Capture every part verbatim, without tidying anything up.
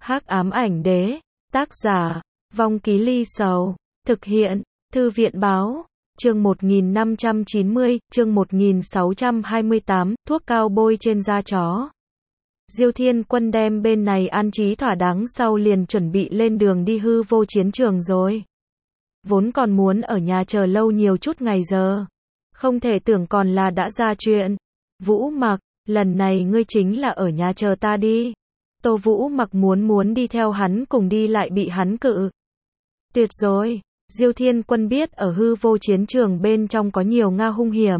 Hắc ám ảnh đế, tác giả, Vong Ký Ly Sầu, thực hiện, Thư viện báo, chương một nghìn năm trăm chín mươi, chương một nghìn sáu trăm hai mươi tám, thuốc cao bôi trên da chó. Diêu Thiên Quân đem bên này an trí thỏa đáng sau liền chuẩn bị lên đường đi hư vô chiến trường rồi. Vốn còn muốn ở nhà chờ lâu nhiều chút ngày giờ. Không thể tưởng còn là đã ra chuyện. Vũ Mặc, lần này ngươi chính là ở nhà chờ ta đi. Tô Vũ Mặc muốn muốn đi theo hắn cùng đi lại bị hắn cự. Tuyệt rồi, Diêu Thiên Quân biết ở hư vô chiến trường bên trong có nhiều Nga hung hiểm.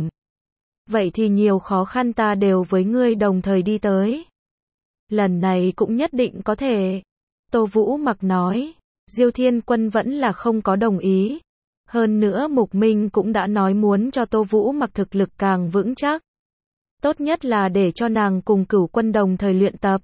Vậy thì nhiều khó khăn ta đều với ngươi đồng thời đi tới. Lần này cũng nhất định có thể. Tô Vũ Mặc nói, Diêu Thiên Quân vẫn là không có đồng ý. Hơn nữa Mục Minh cũng đã nói muốn cho Tô Vũ Mặc thực lực càng vững chắc. Tốt nhất là để cho nàng cùng Cửu Quân đồng thời luyện tập.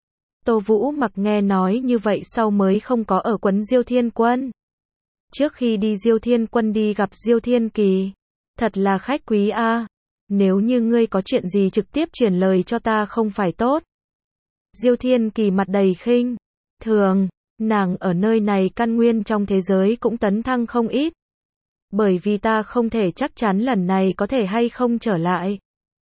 Tô Vũ Mặc nghe nói như vậy sau mới không có ở quấn Diêu Thiên Quân. Trước khi đi Diêu Thiên Quân đi gặp Diêu Thiên Kỳ. Thật là khách quý a. À. Nếu như ngươi có chuyện gì trực tiếp truyền lời cho ta không phải tốt. Diêu Thiên Kỳ mặt đầy khinh thường, nàng ở nơi này căn nguyên trong thế giới cũng tấn thăng không ít. Bởi vì ta không thể chắc chắn lần này có thể hay không trở lại.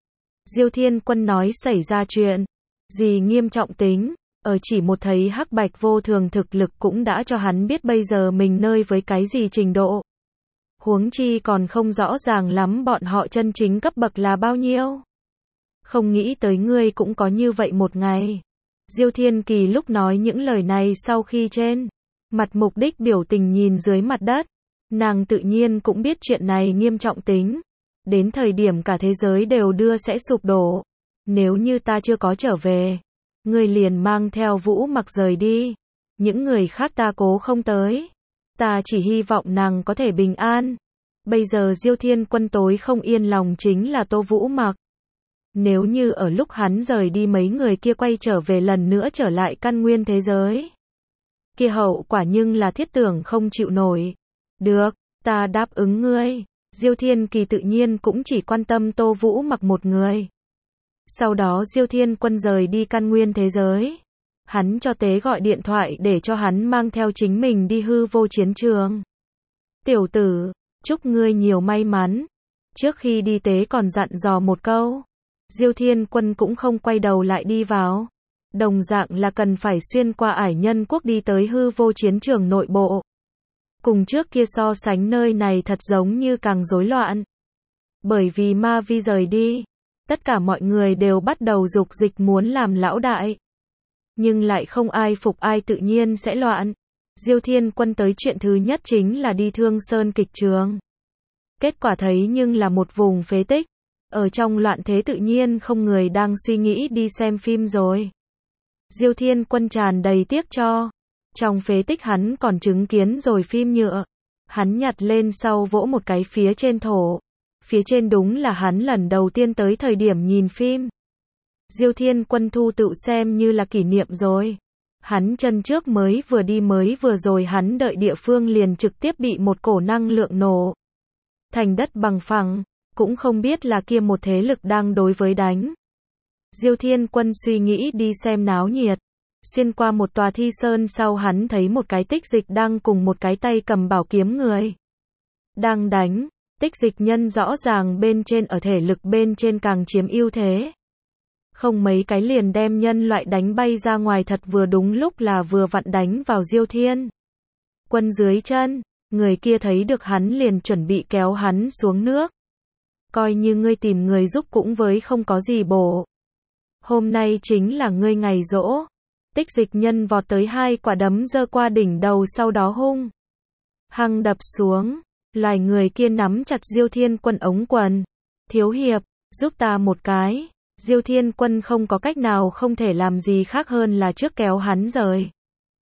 Diêu Thiên Quân nói xảy ra chuyện gì nghiêm trọng tính, ở chỉ một thấy hắc bạch vô thường thực lực cũng đã cho hắn biết bây giờ mình nơi với cái gì trình độ. Huống chi còn không rõ ràng lắm bọn họ chân chính cấp bậc là bao nhiêu. Không nghĩ tới ngươi cũng có như vậy một ngày. Diêu Thiên Kỳ lúc nói những lời này sau khi trên mặt mục đích biểu tình nhìn dưới mặt đất. Nàng tự nhiên cũng biết chuyện này nghiêm trọng tính. Đến thời điểm cả thế giới đều đưa sẽ sụp đổ. Nếu như ta chưa có trở về, ngươi liền mang theo Vũ Mặc rời đi. Những người khác ta cố không tới. Ta chỉ hy vọng nàng có thể bình an. Bây giờ Diêu Thiên Quân tối không yên lòng chính là Tô Vũ Mặc. Nếu như ở lúc hắn rời đi mấy người kia quay trở về lần nữa trở lại căn nguyên thế giới. Kia hậu quả nhưng là thiết tưởng không chịu nổi. Được, ta đáp ứng ngươi. Diêu Thiên Kỳ tự nhiên cũng chỉ quan tâm Tô Vũ Mặc một người. Sau đó Diêu Thiên Quân rời đi căn nguyên thế giới. Hắn cho Tế gọi điện thoại để cho hắn mang theo chính mình đi hư vô chiến trường. Tiểu tử, chúc ngươi nhiều may mắn. Trước khi đi Tế còn dặn dò một câu. Diêu Thiên Quân cũng không quay đầu lại đi vào. Đồng dạng là cần phải xuyên qua ải nhân quốc đi tới hư vô chiến trường nội bộ. Cùng trước kia so sánh nơi này thật giống như càng rối loạn. Bởi vì Ma Vi rời đi, tất cả mọi người đều bắt đầu dục dịch muốn làm lão đại. Nhưng lại không ai phục ai tự nhiên sẽ loạn. Diêu Thiên Quân tới chuyện thứ nhất chính là đi Thương Sơn kịch trường. Kết quả thấy nhưng là một vùng phế tích. Ở trong loạn thế tự nhiên không người đang suy nghĩ đi xem phim rồi. Diêu Thiên Quân tràn đầy tiếc cho. Trong phế tích hắn còn chứng kiến rồi phim nhựa. Hắn nhặt lên sau vỗ một cái phía trên thổ. Phía trên đúng là hắn lần đầu tiên tới thời điểm nhìn phim. Diêu Thiên Quân thu tự xem như là kỷ niệm rồi. Hắn chân trước mới vừa đi mới vừa rồi hắn đợi địa phương liền trực tiếp bị một cổ năng lượng nổ. Thành đất bằng phẳng. Cũng không biết là kia một thế lực đang đối với đánh. Diêu Thiên Quân suy nghĩ đi xem náo nhiệt. Xuyên qua một tòa thi sơn sau hắn thấy một cái tích dịch đang cùng một cái tay cầm bảo kiếm người. Đang đánh, tích dịch nhân rõ ràng bên trên ở thể lực bên trên càng chiếm ưu thế. Không mấy cái liền đem nhân loại đánh bay ra ngoài thật vừa đúng lúc là vừa vặn đánh vào Diêu Thiên Quân dưới chân. Người kia thấy được hắn liền chuẩn bị kéo hắn xuống nước. Coi như ngươi tìm người giúp cũng với không có gì bổ. Hôm nay chính là ngươi ngày giỗ. Tích dịch nhân vọt tới hai quả đấm giơ qua đỉnh đầu sau đó hung hăng đập xuống. Loài người kia nắm chặt Diêu Thiên Quân ống quần. Thiếu hiệp, giúp ta một cái. Diêu Thiên Quân không có cách nào không thể làm gì khác hơn là trước kéo hắn rời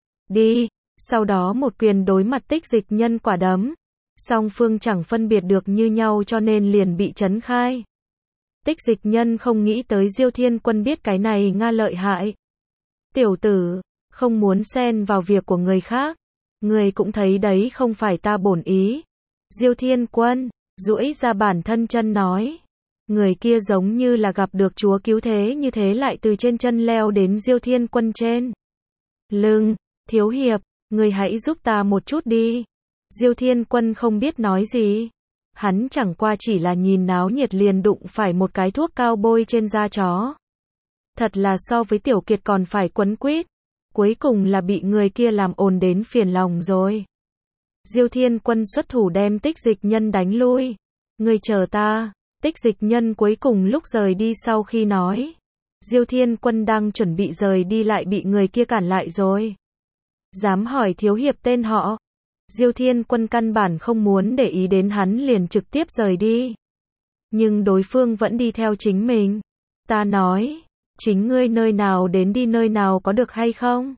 đi. Sau đó một quyền đối mặt tích dịch nhân quả đấm. Song phương chẳng phân biệt được như nhau cho nên liền bị chấn khai. Tích dịch nhân không nghĩ tới Diêu Thiên Quân biết cái này Nga lợi hại. Tiểu tử, không muốn xen vào việc của người khác. Người cũng thấy đấy không phải ta bổn ý. Diêu Thiên Quân, duỗi ra bản thân chân nói. Người kia giống như là gặp được Chúa cứu thế như thế lại từ trên chân leo đến Diêu Thiên Quân trên. lưng. Thiếu hiệp, người hãy giúp ta một chút đi. Diêu Thiên Quân không biết nói gì. Hắn chẳng qua chỉ là nhìn náo nhiệt liền đụng phải một cái thuốc cao bôi trên da chó. Thật là so với Tiểu Kiệt còn phải quấn quýt. Cuối cùng là bị người kia làm ồn đến phiền lòng rồi. Diêu Thiên Quân xuất thủ đem Tích Dịch Nhân đánh lui. Ngươi chờ ta. Tích Dịch Nhân cuối cùng lúc rời đi sau khi nói. Diêu Thiên Quân đang chuẩn bị rời đi lại bị người kia cản lại rồi. Dám hỏi thiếu hiệp tên họ. Diêu Thiên Quân căn bản không muốn để ý đến hắn liền trực tiếp rời đi. Nhưng đối phương vẫn đi theo chính mình. Ta nói, chính ngươi nơi nào đến đi nơi nào có được hay không?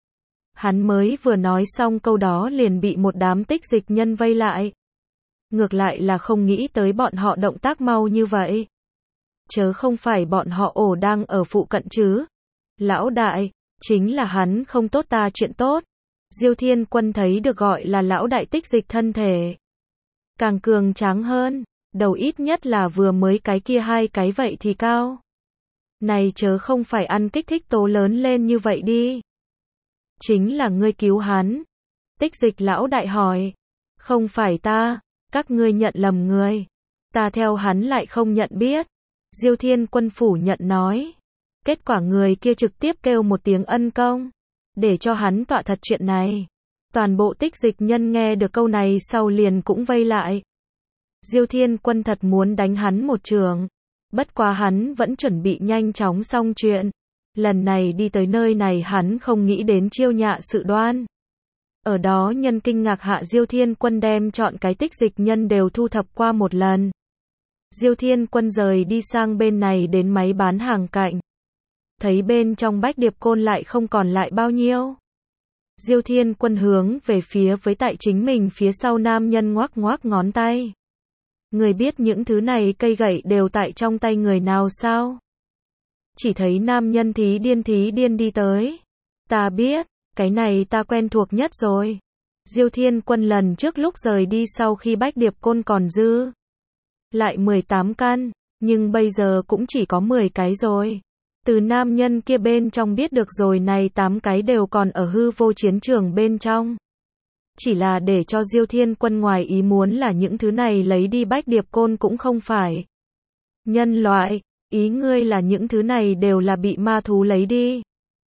Hắn mới vừa nói xong câu đó liền bị một đám Tích Dịch Nhân vây lại. Ngược lại là không nghĩ tới bọn họ động tác mau như vậy. Chớ không phải bọn họ ổ đang ở phụ cận chứ. Lão đại, chính là hắn không tốt ta chuyện tốt. Diêu Thiên Quân thấy được gọi là lão đại Tích Dịch thân thể. Càng cường tráng hơn, đầu ít nhất là vừa mới cái kia hai cái vậy thì cao. Này chớ không phải ăn kích thích tố lớn lên như vậy đi. Chính là ngươi cứu hắn. Tích Dịch lão đại hỏi. Không phải ta, các ngươi nhận lầm người. Ta theo hắn lại không nhận biết. Diêu Thiên Quân phủ nhận nói. Kết quả người kia trực tiếp kêu một tiếng ân công. Để cho hắn tọa thật chuyện này. Toàn bộ Tích Dịch Nhân nghe được câu này sau liền cũng vây lại. Diêu Thiên Quân thật muốn đánh hắn một trường. Bất quá hắn vẫn chuẩn bị nhanh chóng xong chuyện. Lần này đi tới nơi này hắn không nghĩ đến chiêu nhạ sự đoan. Ở đó nhân kinh ngạc hạ Diêu Thiên Quân đem chọn cái Tích Dịch Nhân đều thu thập qua một lần. Diêu Thiên Quân rời đi sang bên này đến máy bán hàng cạnh. Thấy bên trong Bách Điệp Côn lại không còn lại bao nhiêu. Diêu Thiên Quân hướng về phía với tại chính mình phía sau nam nhân ngoác ngoác ngón tay. Người biết những thứ này cây gậy đều tại trong tay người nào sao? Chỉ thấy nam nhân thí điên thí điên đi tới. Ta biết, cái này ta quen thuộc nhất rồi. Diêu Thiên Quân lần trước lúc rời đi sau khi Bách Điệp Côn còn dư lại mười tám căn, nhưng bây giờ cũng chỉ có mười cái rồi. Từ nam nhân kia bên trong biết được rồi này tám cái đều còn ở hư vô chiến trường bên trong. Chỉ là để cho Diêu Thiên Quân ngoài ý muốn là những thứ này lấy đi Bách Điệp Côn cũng không phải nhân loại, ý ngươi là những thứ này đều là bị ma thú lấy đi.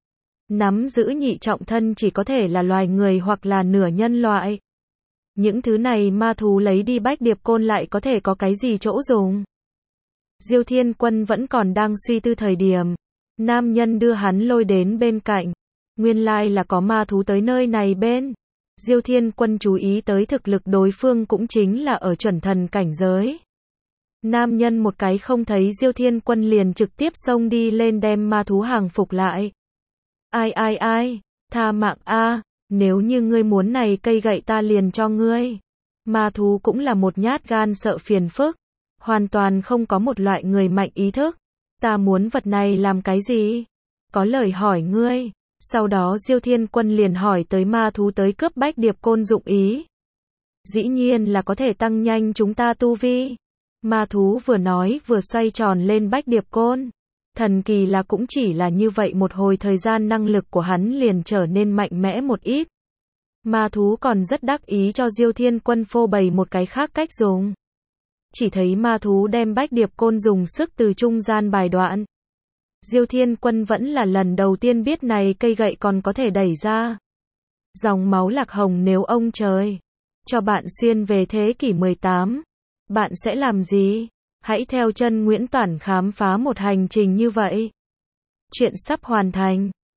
Nắm giữ nhị trọng thân chỉ có thể là loài người hoặc là nửa nhân loại. Những thứ này ma thú lấy đi Bách Điệp Côn lại có thể có cái gì chỗ dùng? Diêu Thiên Quân vẫn còn đang suy tư thời điểm. Nam nhân đưa hắn lôi đến bên cạnh. Nguyên lai là có ma thú tới nơi này bên. Diêu Thiên Quân chú ý tới thực lực đối phương cũng chính là ở chuẩn thần cảnh giới. Nam nhân một cái không thấy Diêu Thiên Quân liền trực tiếp xông đi lên đem ma thú hàng phục lại. Ai ai ai, tha mạng a, nếu như ngươi muốn này cây gậy ta liền cho ngươi. Ma thú cũng là một nhát gan sợ phiền phức. Hoàn toàn không có một loại người mạnh ý thức. Ta muốn vật này làm cái gì? Có lời hỏi ngươi. Sau đó Diêu Thiên Quân liền hỏi tới ma thú tới cướp Bách Điệp Côn dụng ý. Dĩ nhiên là có thể tăng nhanh chúng ta tu vi. Ma thú vừa nói vừa xoay tròn lên Bách Điệp Côn. Thần kỳ là cũng chỉ là như vậy một hồi thời gian năng lực của hắn liền trở nên mạnh mẽ một ít. Ma thú còn rất đắc ý cho Diêu Thiên Quân phô bày một cái khác cách dùng. Chỉ thấy ma thú đem Bách Điệp Côn dùng sức từ trung gian bài đoạn. Diêu Thiên Quân vẫn là lần đầu tiên biết này cây gậy còn có thể đẩy ra. Dòng máu lạc hồng nếu ông trời cho bạn xuyên về thế kỷ mười tám, bạn sẽ làm gì? Hãy theo chân Nguyễn Toản khám phá một hành trình như vậy. Chuyện sắp hoàn thành.